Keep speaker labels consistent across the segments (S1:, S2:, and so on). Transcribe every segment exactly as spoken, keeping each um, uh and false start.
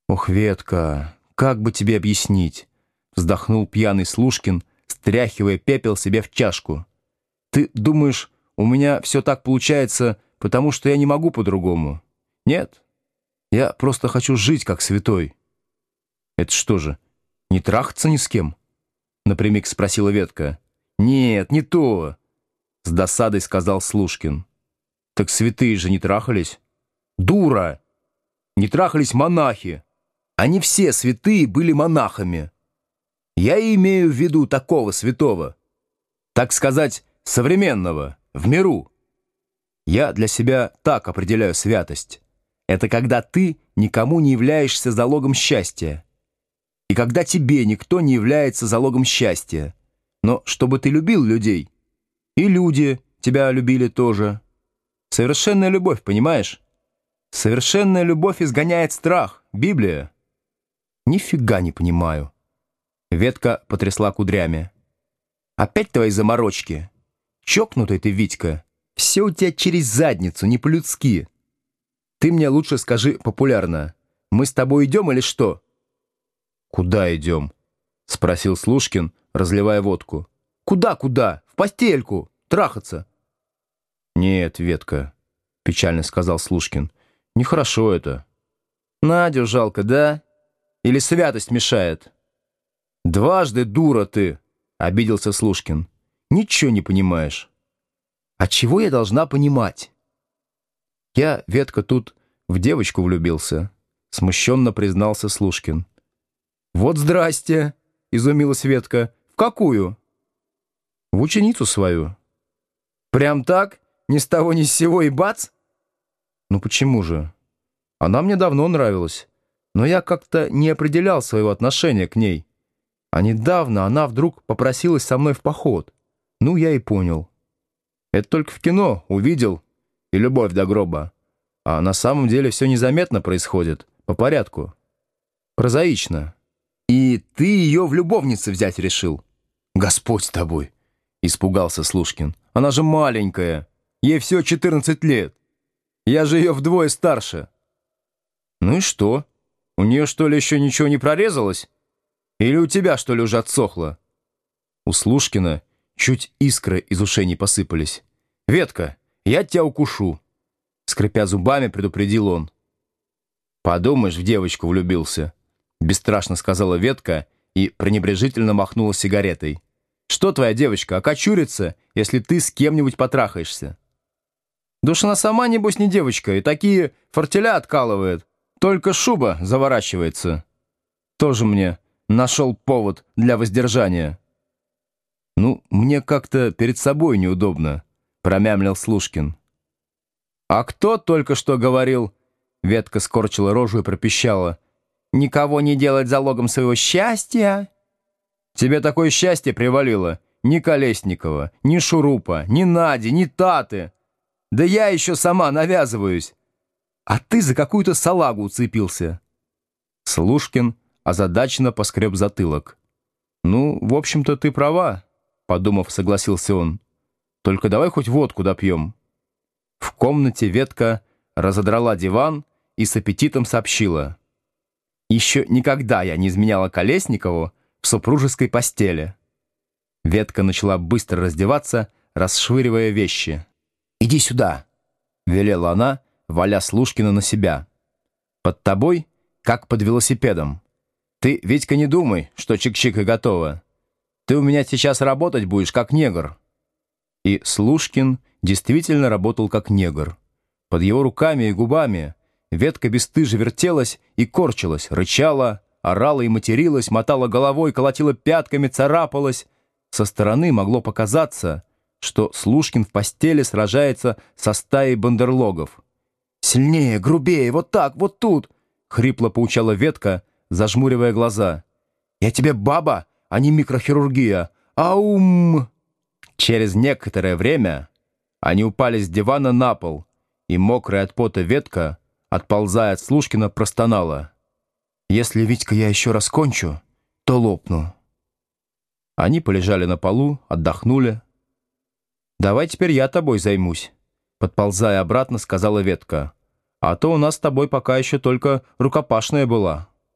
S1: «Ох, Ветка, как бы тебе объяснить?» — вздохнул пьяный Слушкин, стряхивая пепел себе в чашку. «Ты думаешь, у меня все так получается, потому что я не могу по-другому? Нет, я просто хочу жить как святой». «Это что же, не трахаться ни с кем?» — напрямик спросила Ветка. «Нет, не то», — с досадой сказал Слушкин. «Так святые же не трахались». «Дура! Не трахались монахи. Они все святые были монахами. Я имею в виду такого святого, так сказать, современного, в миру. Я для себя так определяю святость. Это когда ты никому не являешься залогом счастья. И когда тебе никто не является залогом счастья. Но чтобы ты любил людей, и люди тебя любили тоже. Совершенная любовь, понимаешь? Совершенная любовь изгоняет страх. Библия. Нифига не понимаю. Ветка потрясла кудрями. Опять твои заморочки. Чокнутый ты, Витька. Все у тебя через задницу, не по-людски. Ты мне лучше скажи популярно. Мы с тобой идем или что? Куда идем? Спросил Слушкин, разливая водку. Куда-куда? В постельку. Трахаться. Нет, Ветка, печально сказал Слушкин. Нехорошо это. Надю жалко, да? Или святость мешает? Дважды дура ты, обиделся Слушкин. Ничего не понимаешь. А чего я должна понимать? Я, Ветка, тут в девочку влюбился, смущенно признался Слушкин. Вот здрасте, изумилась Ветка. В какую? В ученицу свою. Прям так? Ни с того ни с сего и бац? Ну почему же? Она мне давно нравилась, но я как-то не определял своего отношения к ней. А недавно она вдруг попросилась со мной в поход. Ну, я и понял. Это только в кино увидел, и любовь до гроба. А на самом деле все незаметно происходит, по порядку. Прозаично. И ты ее в любовнице взять решил? Господь с тобой, испугался Слушкин. Она же маленькая, ей всего четырнадцать лет. Я же ее вдвое старше. Ну и что? У нее, что ли, еще ничего не прорезалось? Или у тебя, что ли, уже отсохло? У Слушкина чуть искры из ушей не посыпались. «Ветка, я тебя укушу!» Скрипя зубами, предупредил он. «Подумаешь, в девочку влюбился!» Бесстрашно сказала Ветка и пренебрежительно махнула сигаретой. «Что твоя девочка, окочурится, если ты с кем-нибудь потрахаешься?» «Да уж она сама, небось, не девочка, и такие фортеля откалывает. Только шуба заворачивается. Тоже мне нашел повод для воздержания». «Ну, мне как-то перед собой неудобно», — промямлил Слушкин. «А кто только что говорил?» Ветка скорчила рожу и пропищала. «Никого не делать залогом своего счастья». «Тебе такое счастье привалило. Ни Колесникова, ни Шурупа, ни Нади, ни Таты. Да я еще сама навязываюсь. А ты за какую-то салагу уцепился». Слушкин озадаченно поскреб затылок. «Ну, в общем-то, ты права», — подумав, согласился он. «Только давай хоть водку допьем». В комнате Ветка разодрала диван и с аппетитом сообщила. «Еще никогда я не изменяла Колесникову в супружеской постели». Ветка начала быстро раздеваться, расшвыривая вещи. «Иди сюда», — велела она, валя Слушкина на себя. «Под тобой, как под велосипедом. Ты, Витька, не думай, что чик-чик и готово. Ты у меня сейчас работать будешь, как негр». И Слушкин действительно работал как негр. Под его руками и губами Ветка бесстыже вертелась и корчилась, рычала, орала и материлась, мотала головой, колотила пятками, царапалась. Со стороны могло показаться, что Слушкин в постели сражается со стаей бандерлогов. «Сильнее, грубее, вот так, вот тут!» — хрипло поучала Ветка, зажмуривая глаза. «Я тебе баба, а не микрохирургия! Аум!» Через некоторое время они упали с дивана на пол, и мокрая от пота Ветка, отползая от Слушкина, простонала. «Если, Витька, я еще раз кончу, то лопну». Они полежали на полу, отдохнули. «Давай теперь я тобой займусь», — подползая обратно, сказала Ветка. «А то у нас с тобой пока еще только рукопашная была».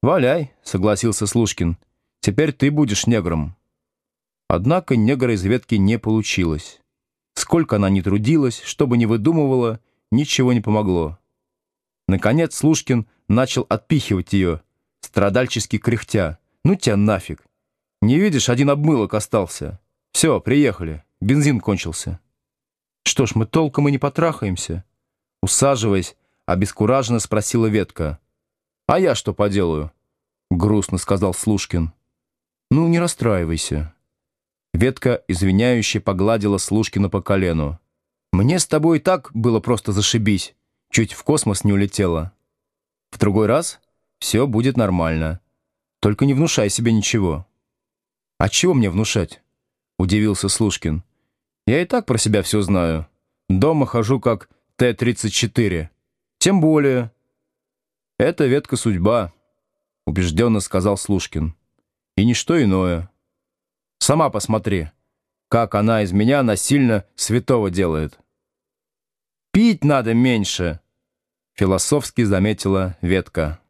S1: «Валяй», — согласился Слушкин. «Теперь ты будешь негром». Однако негра из ветки не получилось. Сколько она ни трудилась, что бы ни выдумывала, ничего не помогло. Наконец Слушкин начал отпихивать ее, страдальчески кряхтя. «Ну тебя нафиг! Не видишь, один обмылок остался. Все, приехали, бензин кончился». «Что ж, мы толком и не потрахаемся?» Усаживаясь, обескураженно спросила ветка. «А я что поделаю?» — грустно сказал Слушкин. «Ну, не расстраивайся». Ветка извиняюще погладила Слушкина по колену. «Мне с тобой и так было просто зашибись, чуть в космос не улетела. В другой раз все будет нормально. Только не внушай себе ничего». «А чего мне внушать?» — удивился Слушкин. «Я и так про себя все знаю. Дома хожу как Т тридцать четыре. Тем более...» «Это ветка судьба», — убежденно сказал Слушкин. «И ничто иное. Сама посмотри, как она из меня насильно святого делает». «Пить надо меньше», — философски заметила ветка.